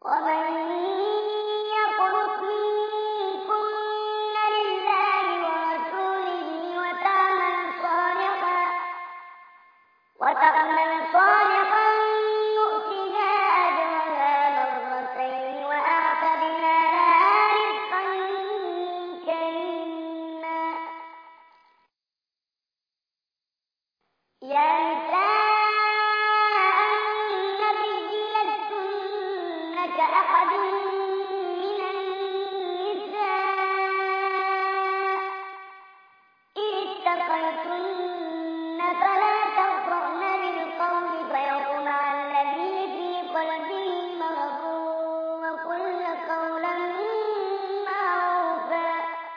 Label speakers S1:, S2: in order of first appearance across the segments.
S1: ومن يقنت منكن لله ورسوله وتعمل صالحا نؤتها أجرها مرتين وأعتدنا لها رزقا كريما. يا نساء النبي لستن كأحد من النساء إن اتقيتن فلا تخضعن بالقول فيطمع الذي في قلبه مرض وقلن قولا معروفا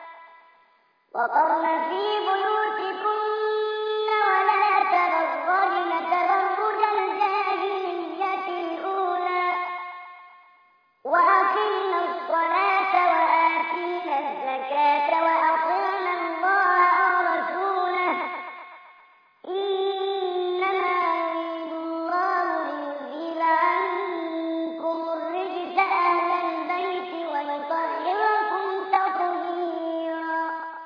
S1: وقرن في بيوتكن ولا تبرجن تبرج الجاهلية الأولى وأقمنا الصلاة وآتينا الزكاة وأطعنا الله ورسوله إنما يريد الله ليذهب عنكم الرجس أهل البيت ويطهركم تطهيرا.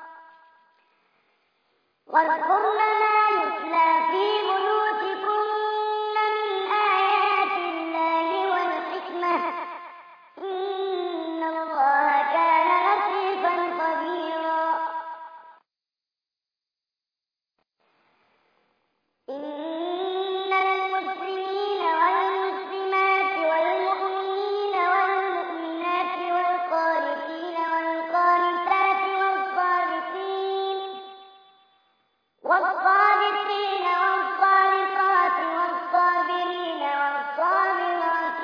S1: واذكرن ما يتلى في بيوتكن من آيات الله والحكمة إن الله كان لطيفا خبيرا. إن المسلمين والمسلمات والمؤمنين والمؤمنات والقانتين والقانتات والصادقين والصادقات والصابرين والصابرات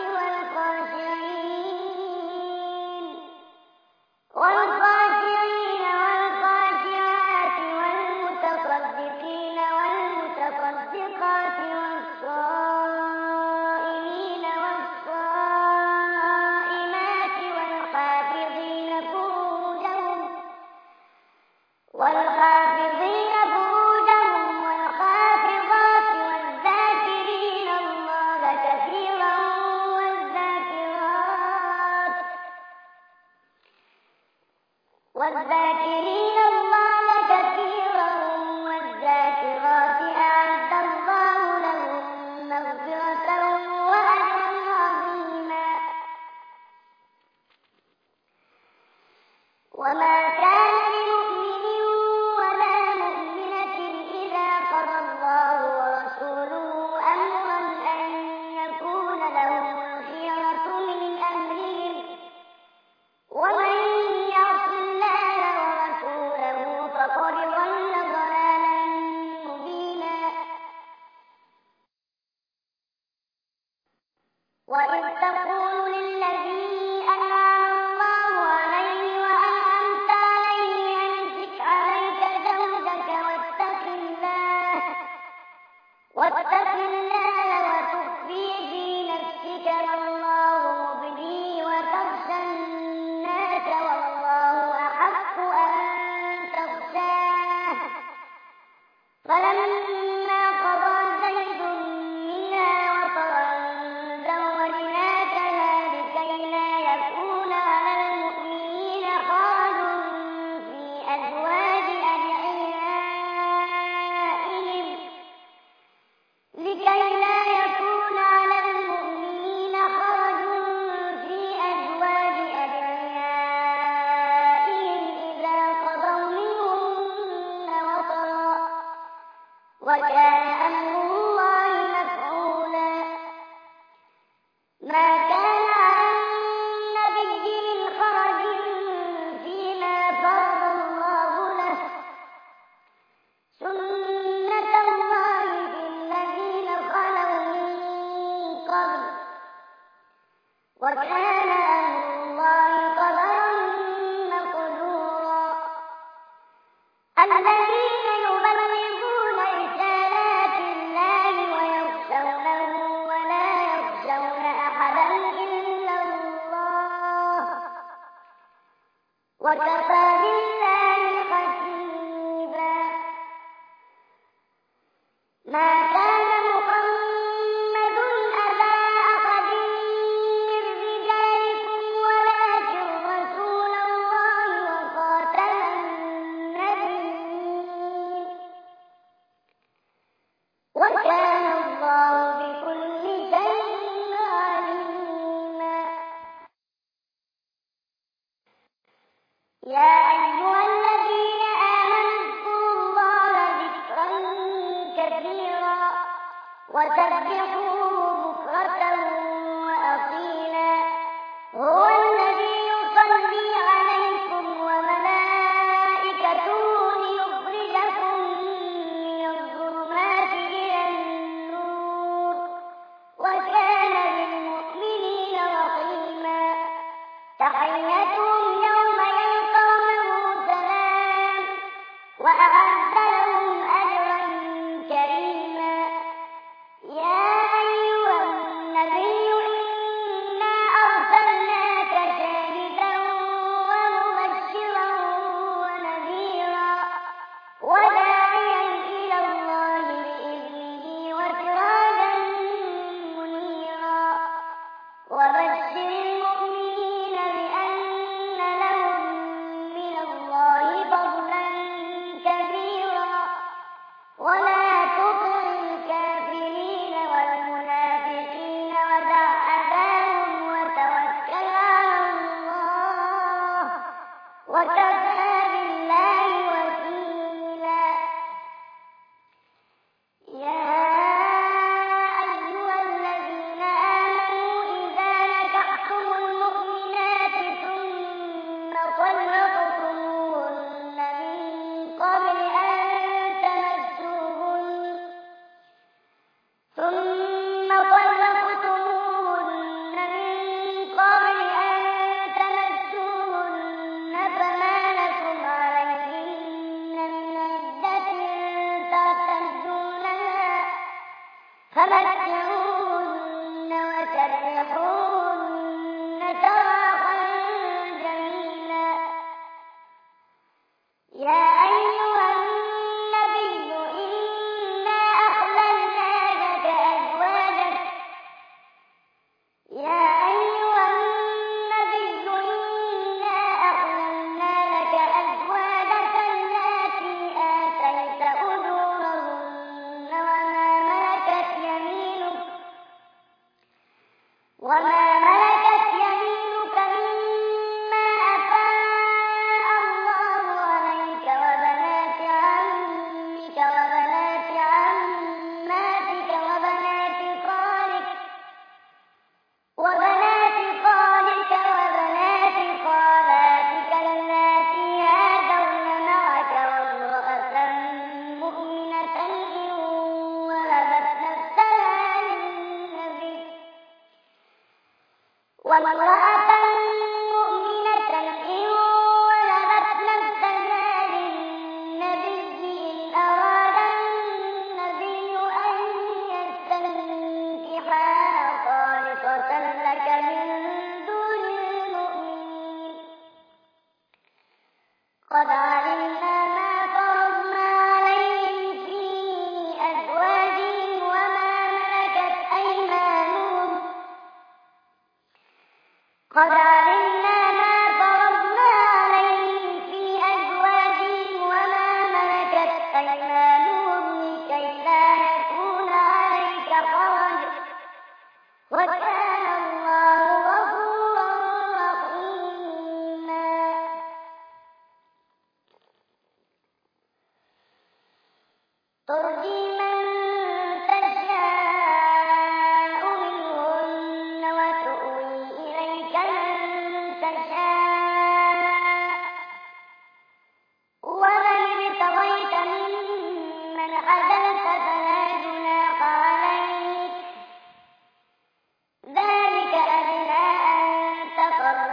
S1: والخاشعين والخاشعات والمتصدقين والمتصدقات والصائمين والصائمات والحافظين فروجهم والحافظات والذاكرين الله كثيرا والذاكرات أعد الله لهم مغفرة وأجرا عظيما. وما كان لمؤمن ولا مؤمنة إذا قضى الله ورسوله أمرا أن يكون لهم الخيرة من أمرهم ومن يعص الله ورسوله فقد ضل ضلالا مبينا. وإذ تقول للذي أنعم الله عليه وأنعمت عليه أمسك عليك زوجك واتق الله وتخفي في نفسك ما الله مبديه وتخشى الناس والله أحق أن تخشاه. فلما قضى زيد منها وطرا زوجناكها لكي لا يكون على المؤمنين حرج في أزواج أدعيائهم إذا قضوا منهن وطرا وكان أمر الله مفعولا. ما كان على النبي من حرج فيما فرض الله له سنة الله في الذين خلوا من قبل وكان أمر الله قدرا مقدورا. الذين يبلغون رسالات الله ويخشونه ولا يخشون أحدا إلا الله وكفى بالله حسيبا. ما كان محمد أبا أحد من رجالكم يا أيها الذين آمنوا اذكروا الله ذكرا كثيرا وسبحوه بكرة وأصيلا هو الذي يصلي عليكم وملائكته ليخرجكم من الظلمات إلى النور وكان بالمؤمنين رحيما تحيتهم يوم يلقونه سلام وأعد لهم أجرا كريما يا أيها النبي إنا أرسلناك شاهدا ومبشرا ونذيرا وداعيا إلى الله بإذنه وسراجا منيرا وبشر المؤمنين بأن لهم من الله فضلا كبيرا ولا تطع الكافرين والمنافقين ودع أذاهم وتوكل على الله وكفى بالله وكيلا يا أيها الذين آمنوا إذا نكحتم المؤمنات ثم طلقتموهن من قبل أن تمسوهن فما لكم عليهن من عدة تعتدونها فمتعوهن وسرحوهن سراحا جميلا يا أيها النبي إنا أحللنا لك أزواجك التي آتيت أجورهن وما ملكت يمينك مما أفاء الله عليك وبنات عمك وبنات عماتك وبنات خالك وبنات خالاتك اللاتي هاجرن معك وامرأة مؤمنة إن وهبت نفسها للنبي إن أراد النبي أن يستنكحها خالصة لك من دون المؤمنين قد علمنا ما فرضنا عليهم في أزواجهم وما ملكت أيمانهم لكي لا يكون عليك حرج وكان الله غفورا رحيما ترجي من تشاء منهن وتؤوي إليك من تشاء ومن ابتغيت ممن عزلت فلا جناح عليك ذلك أدنى أن تقر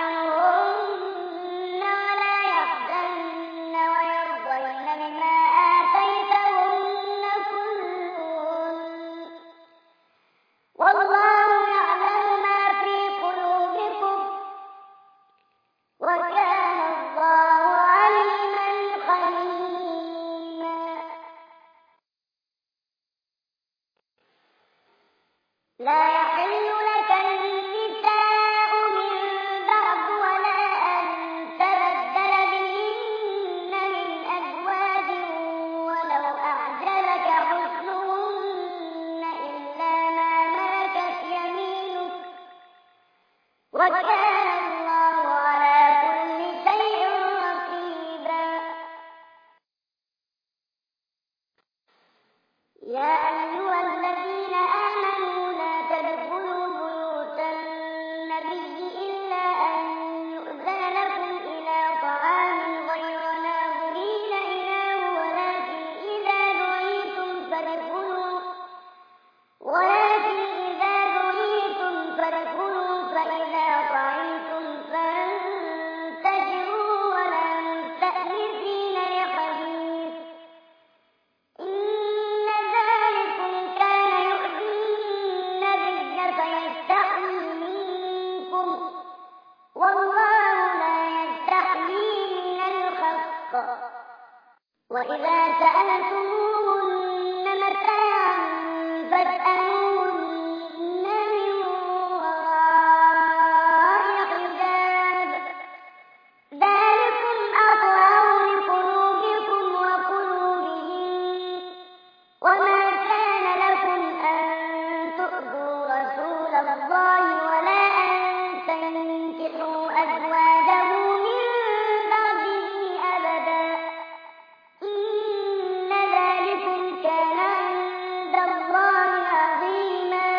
S1: أعينهن ولا يحزن ويرضين بما آتيتهن كلهن والله يعلم ما في قلوبكم وكان الله عليما حليما لا يحل لك النساء من بعد ولا أن تبدل بهن من أزواج ولو أعجبك حسنهن إلا ما ملكت يمينك وكان الله على كل شيء وإذا سألتموهن متاعا فاسألوهن من وراء حجاب ذلكم أطهر لقلوبكم وقلوبهن وما كان لكم أن تؤذوا رسول الله ولا أن تنكحوا أزواجه من بعده أبدا إن ذلكم كان عند الله عظيما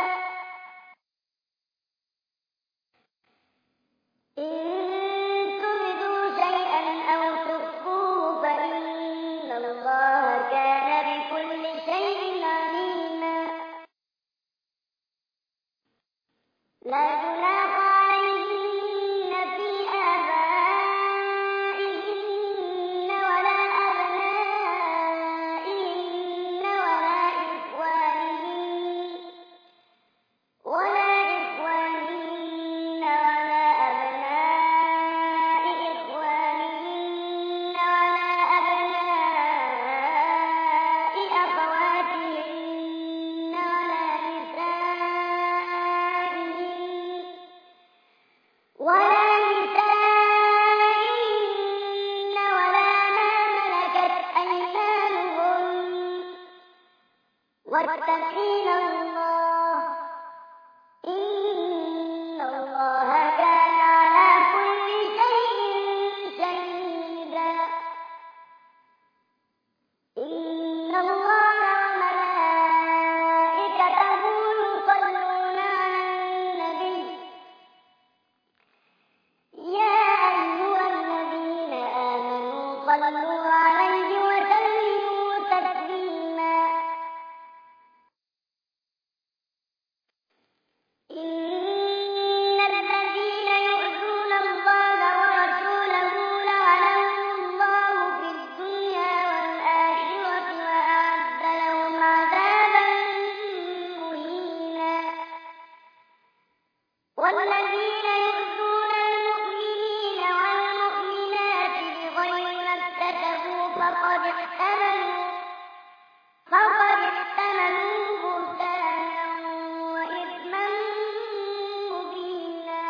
S1: إن تبدوا شيئا أو تخفوه فإن الله كان بكل شيء عليما لا جناح عليهن في آبائهن ولا أبنائهن ولا إخوانهن ولا أبناء إخوانهن ولا أبناء أخواتهن ولا نسائهن ولا ما ملكت أيمانهن واتقين الله إن الله كان على كل شيء شهيدا إن الله وملائكته يصلون على النبي يا أيها الذين آمنوا صلوا عليه وسلموا تسليما إن الذين يؤذون الله ورسوله لعنهم الله في الدنيا والآخرة وأعد لهم عذابا مهينا والذين يؤذون المؤمنين والمؤمنات بغير ما اكتسبوا فقد احتملوا بهتانا وإثما مبينا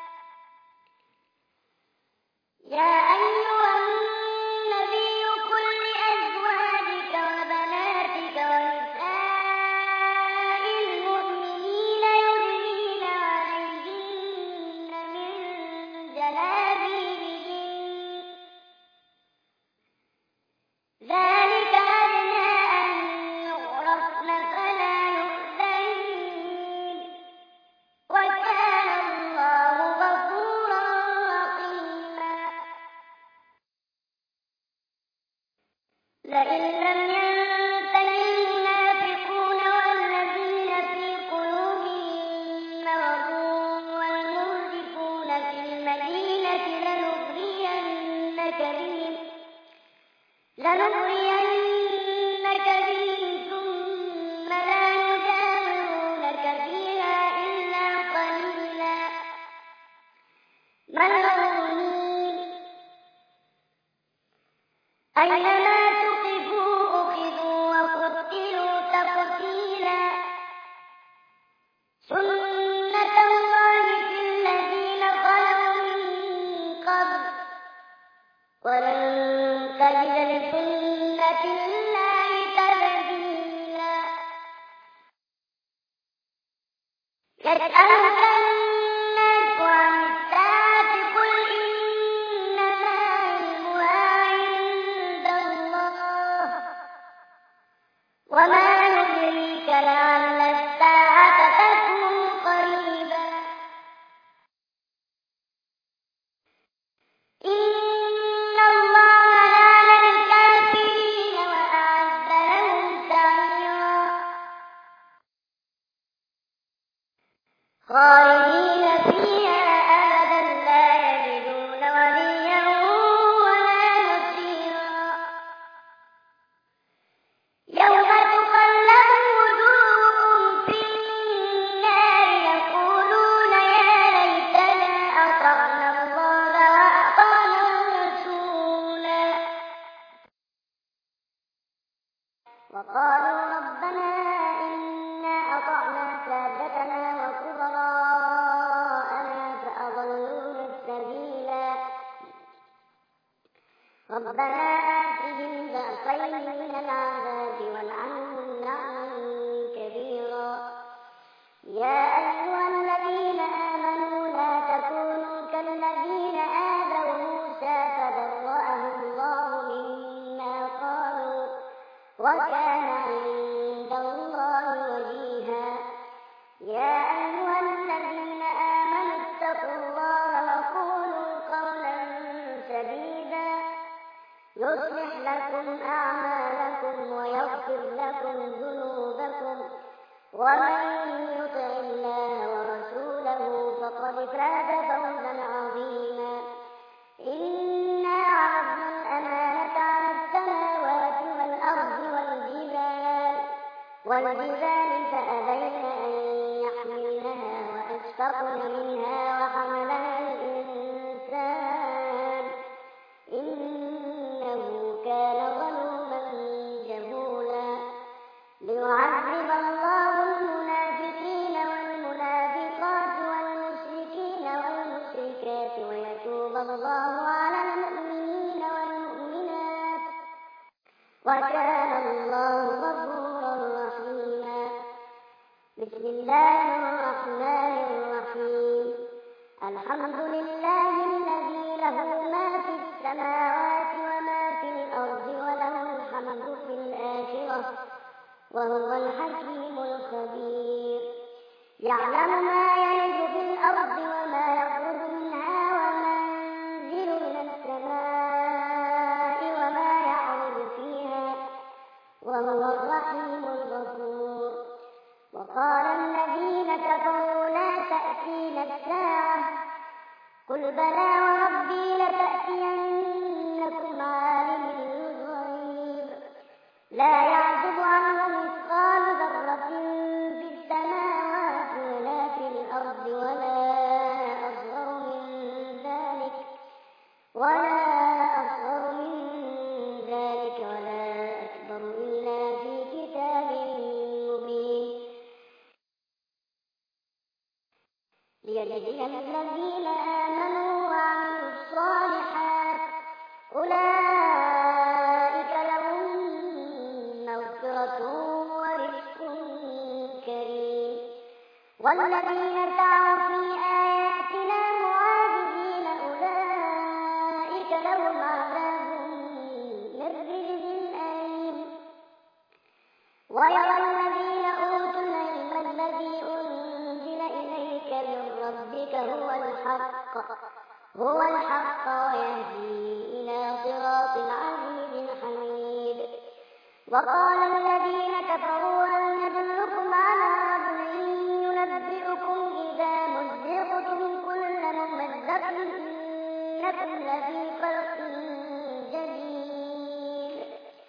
S1: يا أيها النبي قل لأزواجك وبناتك ونساء المؤمنين يدنين عليهن من جلابيبهن ذلك أدنى أن يعرفن فلا يؤذين وكان الله غفورا رحيما لئن لم ينته المنافقون والذين في قلوبهم مرض والمرجفون في المدينة لنغرينك بهم ثم لا يجاورونك فيها إلا قليلا ملعونين أينما تقفوا أخذوا وقتلوا تقتيلا سنة الله في الذين خلوا من قبل ولن تجد لسنة الله تبديلا يسألك الناس عن الساعة قل إنما علمها عند الله ربنا آتهم ضعفين من العذاب والعنهم لعنا كبيرا. يا أيها الذين آمنوا لا تكونوا كالذين آذوا موسى فبرأه الله مما قالوا وكان عند الله وجيها. يا أيها الذين آمنوا اتقوا الله وقولوا قولا سديدا يصلح لكم أعمالكم ويغفر لكم ذنوبكم ومن يطع الله ورسوله فقد فاز فوزا عظيما. إنا عرضنا الأمانة على السماوات والأرض والجبال فأبين أن يحملنها وأشفقن منها وحملها الإنسان إنه كان ظلوما جهولا. ليعذب الله المنافقين والمنافقات والمشركين والمشركات ويتوب الله على المؤمنين والمؤمنات وكان الله غفورا رحيما. بسم الله الرحمن الرحيم. الحمد لله الذي له ما في السماوات وما في الأرض وله الحمد في الآخرة وهو الحكيم الخبير. يعلم ما يلج في الأرض وما يخرج منها وما ينزل من السماء وما يعرج فيها وهو الرحيم الغفور. وقال الذين كفروا لا تأتينا الساعة قل بلى وربي لتأتينكم عالم الغيب لا يعزب عنه مثقال ذرة في السماوات ولا في الأرض ولا أصغر من ذلك ولا أكبر إلا في كتاب مبين. ليجزي الذين آمنوا وعملوا الصالحات أولئك لهم مغفرة ورزق كريم. والذين سعوا في آياتنا معاجزين أولئك لهم عذاب من رجز أليم. ويرى الذين أوتوا العلم الذي أنزل إليك من ربك هو الحق ويهدي إلى صراط العزيز الحميد. وقال الذين كفروا هل ندلكم على رجل ينبئكم إذا مزقتم كل ممزق إنكم لفي خلق جديد.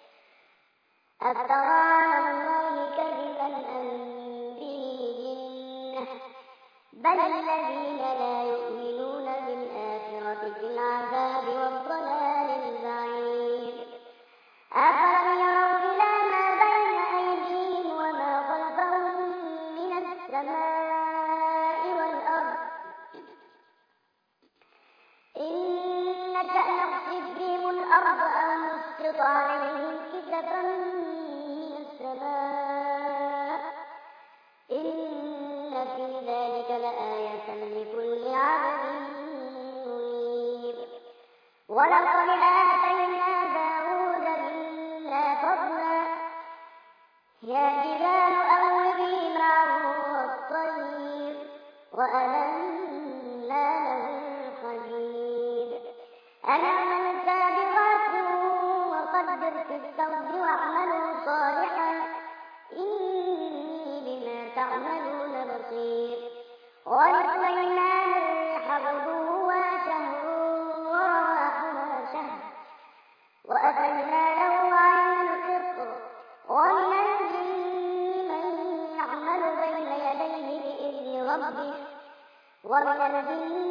S1: أفترى على الله كذبا أم به جنة بل الذين لا يؤمنون بالآخرة في العذاب والضلال البعيد. أفلم يروا إلى ما بين أيديهم وما خلفهم من السماء والأرض إن نشأ نخسف بهم الأرض أو نسقط عليهم كسفا من السماء إن في ذلك لآية لكل عبد منيب. ولقد آتينا داود منا فضلا يا جبال أوبي معه والطير وألنا له الحديد أن اعمل سابغات وقدر في السرد واعملوا صالحا إني بما تعملون بصير. ولسليمان الريح غدوها شهر ورواحها شهر وأتينا له عين القطر. ومن الجن من يعمل بين يديه بإذن ربه ومن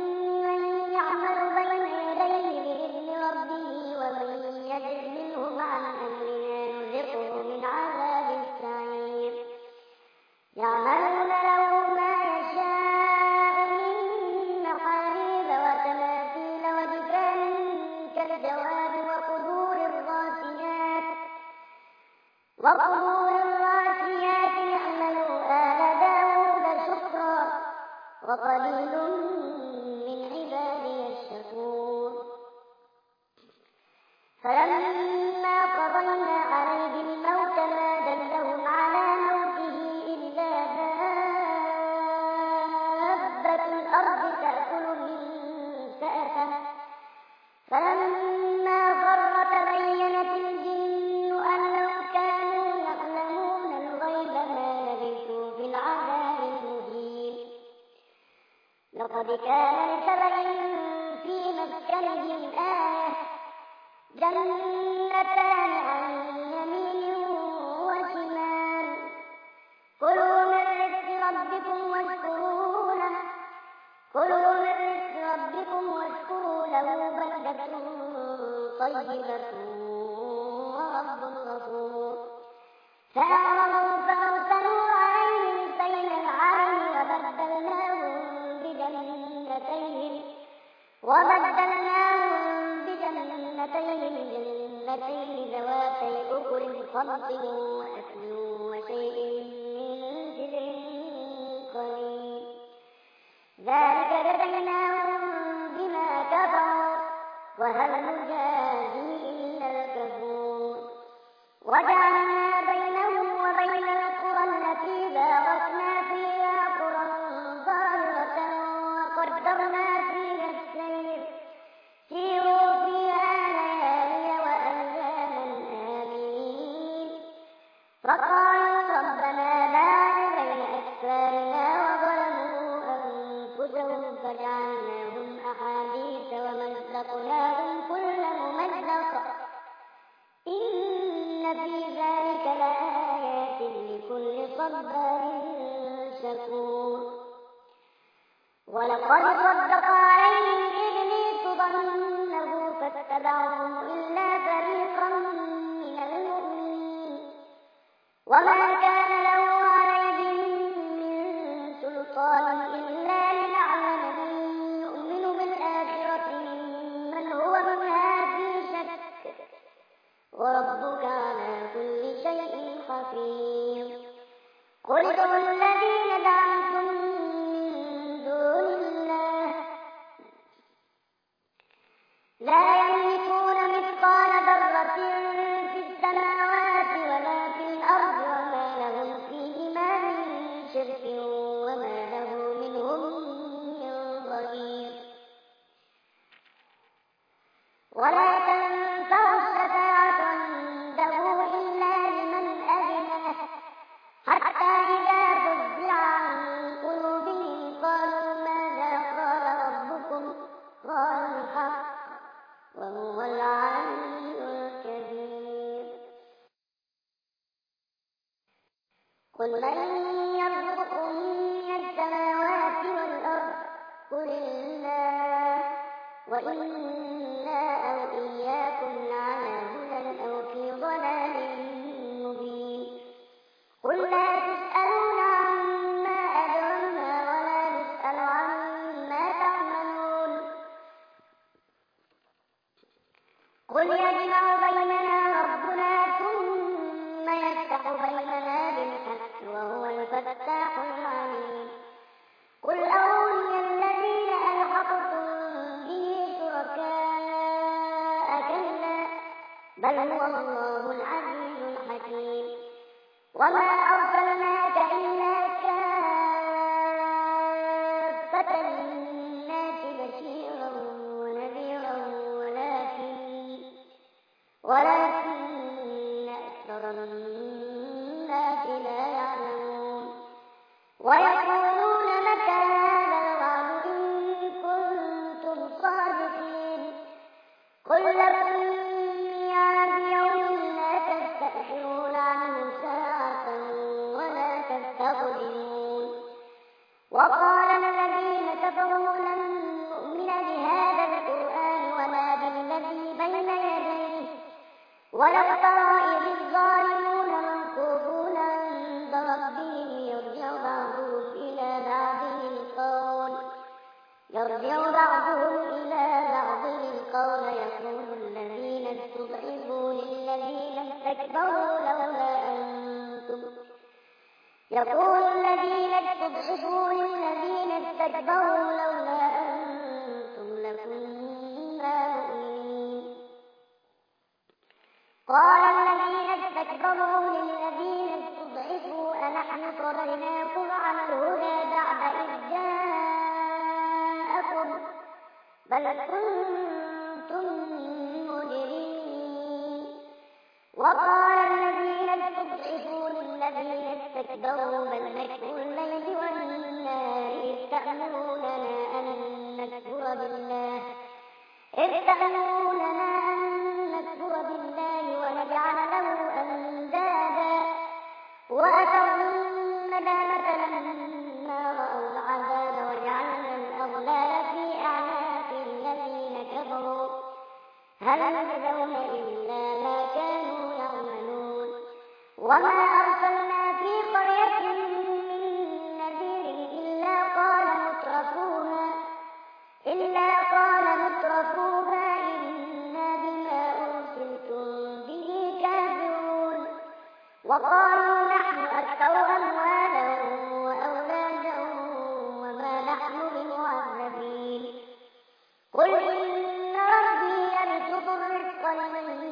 S1: يزغ منهم عن أمرنا نذقه من عذاب السعير. يعملون له ما يشاء من محاريب وتماثيل وجفان كالجواب وقدور وقبور الراسيات اعملوا آل داود شكرا وقليل من عبادي الشكور فلما قضينا عليه الموت ما دلهم على موته إلا دابة الأرض تأكل من سأته فلما خر تبينت الجن أن لو كانوا يعلمون الغيب ما لبثوا في العذاب المهين لقد كان لسبع في مسكنهم آية جنتان عن يمين وشمال كلوا من رزق ربكم واشكروا له بلدة طيبة ورب غفور فأعرضوا فأرسلوا عليهم سيل العرم وبدلناهم بجنتين ذواتي أكل خمط وأكل وشيء من سدر قليل ذلك جزيناهم بما كفروا وهل نجازي إلا الكفور وجعلنا بينهم وبين القرى التي باركنا فيها قرى ظاهرة وقدرنا فيها السير سيروا فيها ليالي وأياما آمنين فقالوا ربنا باعد بين أسفارنا وظلموا أنفسهم فجعلناهم أحاديث ومزقناهم كل ممزق إن في ذلك لآيات لكل صبار شكور ولقد صدق عليهم إبليس ظنه فاتبعهم إلا فريقا من المؤمنين وما كان له عليهم من سلطان إلا لنعلم من يؤمن بالآخرة ممن هو منها في شك وربك على كل شيء حفيظ قل ادعوا الذين زعمتم من دون الله لا يملكون مثقال ذرة في السماوات ولا في الأرض وما لهم فيهما من شرك وما له منهم من ظهير ولا تنفع الشفاعة عنده إلا لمن أذن له حتى إذا فزع عن قلوبهم قالوا ماذا قال ربكم قالوا الحق وهو العلي الكبير قل من يرزقكم من السماوات والأرض قل الله وإنا أو إياكم لعلى هدى أو في ضلال مبين قل لا تسألون عما أجرمنا ولا نسأل عما تعملون قل يجمع بيننا ربنا ثم يفتح بيننا بالحق وهو الفتاح العليم قل أروني الذين ألحقتم به شركاء كلا بل هو الله العزيز الحكيم وما أرسلناك إلا كافة للناس بشيرا ونذيرا ولكن أكثر الناس لا يعلمون ويقولون متى هذا الوعد إن كنتم صادقين قل لكم ميعاد يوم لا تستأخرون عنه ساعة ولا تستقدمون وقال الذين كفروا لن نؤمن بهذا القرآن ولا بالذي بين يديه ولو ترى إذ الظالمون موقوفون عند ربهم يرجع بعضهم إلى بعض القول يقول الذين استضعفوا للذين استكبروا لولا يقول الذين استضعفوا للذين استكبروا لولا أنتم لكنا مؤمنين. قال الذين استكبروا للذين استضعفوا أنحن صددناكم عن الهدى بعد إذ جاءكم بل كنتم مجرمين. وقال الذين استضعفوا للذين استكبروا بل مكر الليل والنهار إذ تأمروننا أن نكفر بالله ونجعل له أندادا وأسروا الندامة لما رأوا العذاب وجعلنا الأغلال في أعناق الذين كفروا هل يجزون إلا ما كانوا يعملون. وما أرسلنا في قرية من نذير إلا قال مترفوها إنا بما أرسلتم به كافرون. وقالوا نحن أكثر أموالا وأولادا وما نحن بمعذبين. قل إن ربي يبسط الرزق لمن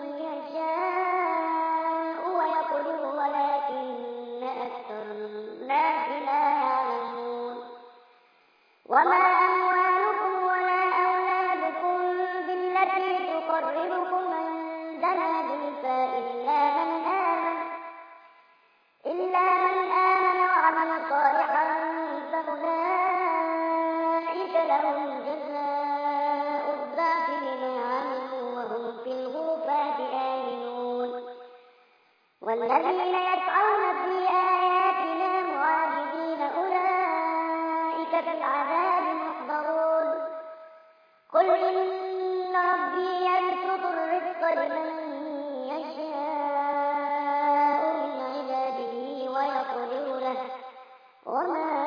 S1: يشاء ويقدر ولكن أكثر الناس لا يعلمون. وما أموالكم ولا أولادكم بالتي تقربكم عندنا زلفى إلا من آمن وعمل صالحا فأولئك لهم جزاء الضعف بما عملوا وهم في الغرفات آمنون. والذين يسعون في آياتنا معاجزين أولئك في العذاب محضرون. قل إن ربي يبسط الرزق لمن يشاء من عباده ويقدر له وما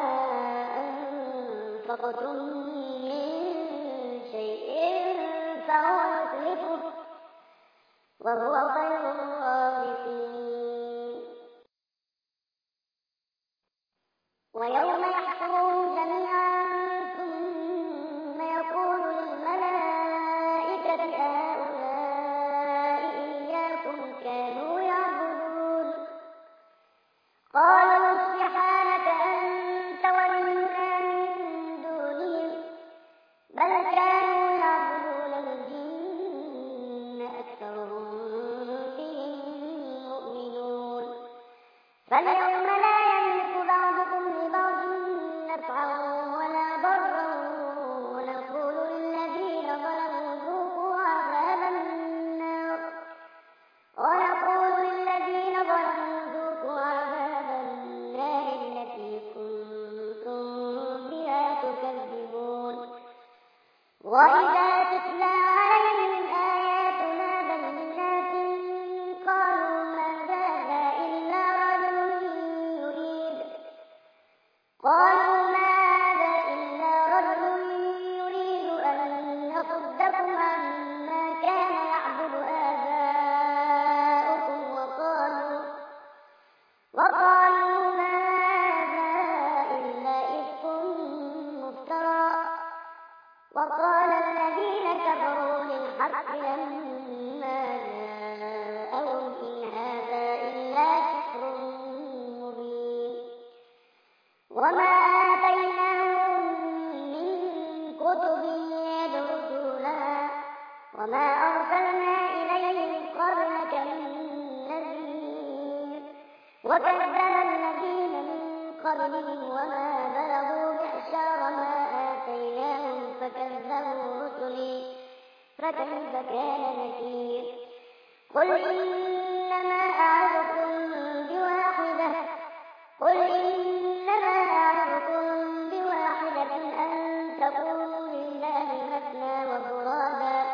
S1: أنفقتم من شيء فهو يخلفه وهو خير الرازقين. ويوم يحشرهم جميعا ثم يقول للملائكة أهؤلاء إياكم كانوا يعبدون قالوا سبحانك أنت ولينا من دونهم بل كانوا يعبدون الجن أكثرهم بهم مؤمنون. فاليوم لا يملك بعضكم لبعض نفعا ولا ضرا ونقول للذين ظلموا ذوقوا عذاب النار التي كنتم بها تكذبون. وإذا تتلى عليهم آياتنا بينات قالوا ما هذا إلا رجل يريد أن يصدكم عما كان يعبد آباؤكم وقالوا ما هذا إلا إفك مفترى. وقال الذين كفروا للحق لما جاءهم إن هذا إلا سحر مبين. وما آتيناهم من كتب يدرسونها وما أرسلنا إليهم قبلك من نذير. وكذب الذين من قبلهم وما بلغوا معشار ما آتيناهم فكذبوا رسلي فكيف كان نكير. قل إنما أعظكم بواحدة أن تقولوا لله مثنى وفرادا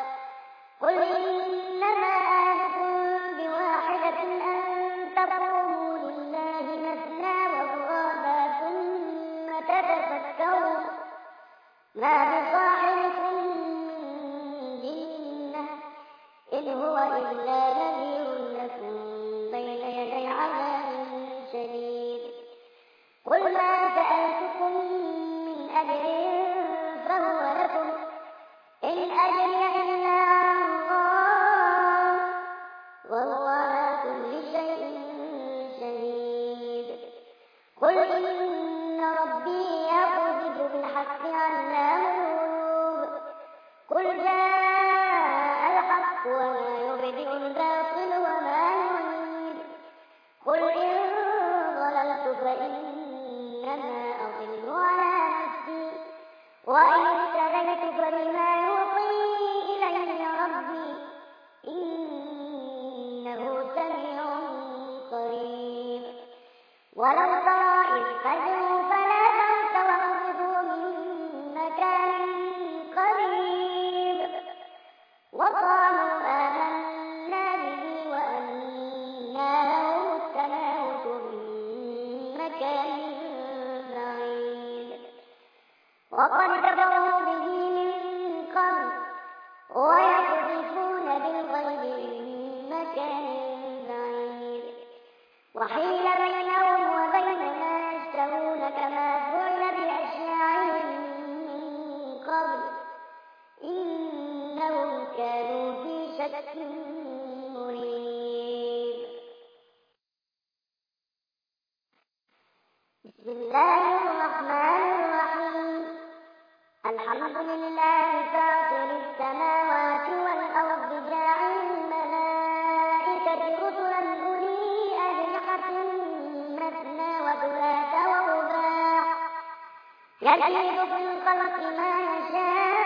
S1: ثم تتفكروا ما بصاحبكم من جنة إن هو إلا نذير لكم بين يدي عذاب شديد. قل جاء الحق وما يبدئ الباطل وما يعيد قل إن ضللت فإنما أضل على نفسي وإن اهتديت فبما يوحي إلي ربي إنه سميع قريب ولو ترى إذ فزعوا فلا فوت وأخذوا من مكان قريب وقالوا آمنا به وأنى لهم التناوش من مكان بعيد وقد كفروا به من قبل ويقذفون بالغيب من مكان بعيد وحيل بينهم وبين ما يشتهون كما فعل بأشياعهم من قبل إنهم كانوا في شك مريب بسم الله الرحمن الرحيم الحمد لله فاطر السماوات والأرض جاعل الملائكة رسلا أولي أجنحة مثنى وثلاث ورباع يزيد في الخلق ما يشاء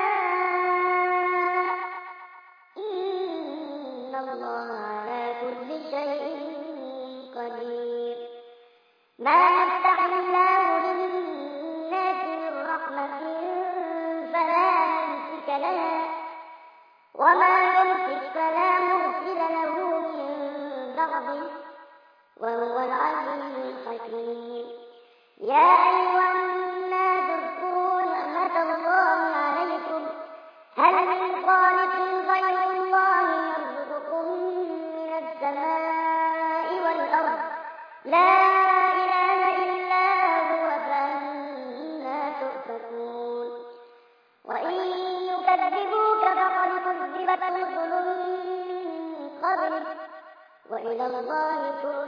S1: إن الله على كل شيء قدير ما يفتح الله للناس من رحمة فلا ممسك لها وما يمسك فلا مرسل له من بعده وهو العزيز الحكيم يا أيها الناس اذكروا نعمة الله عليكم هل من خالق غير الله يرزقكم من السماء والأرض لا إله إلا هو فأنى تؤفكون وإن يكذبوك فقد كذبت رسل من قبلك وإلى الله ترجع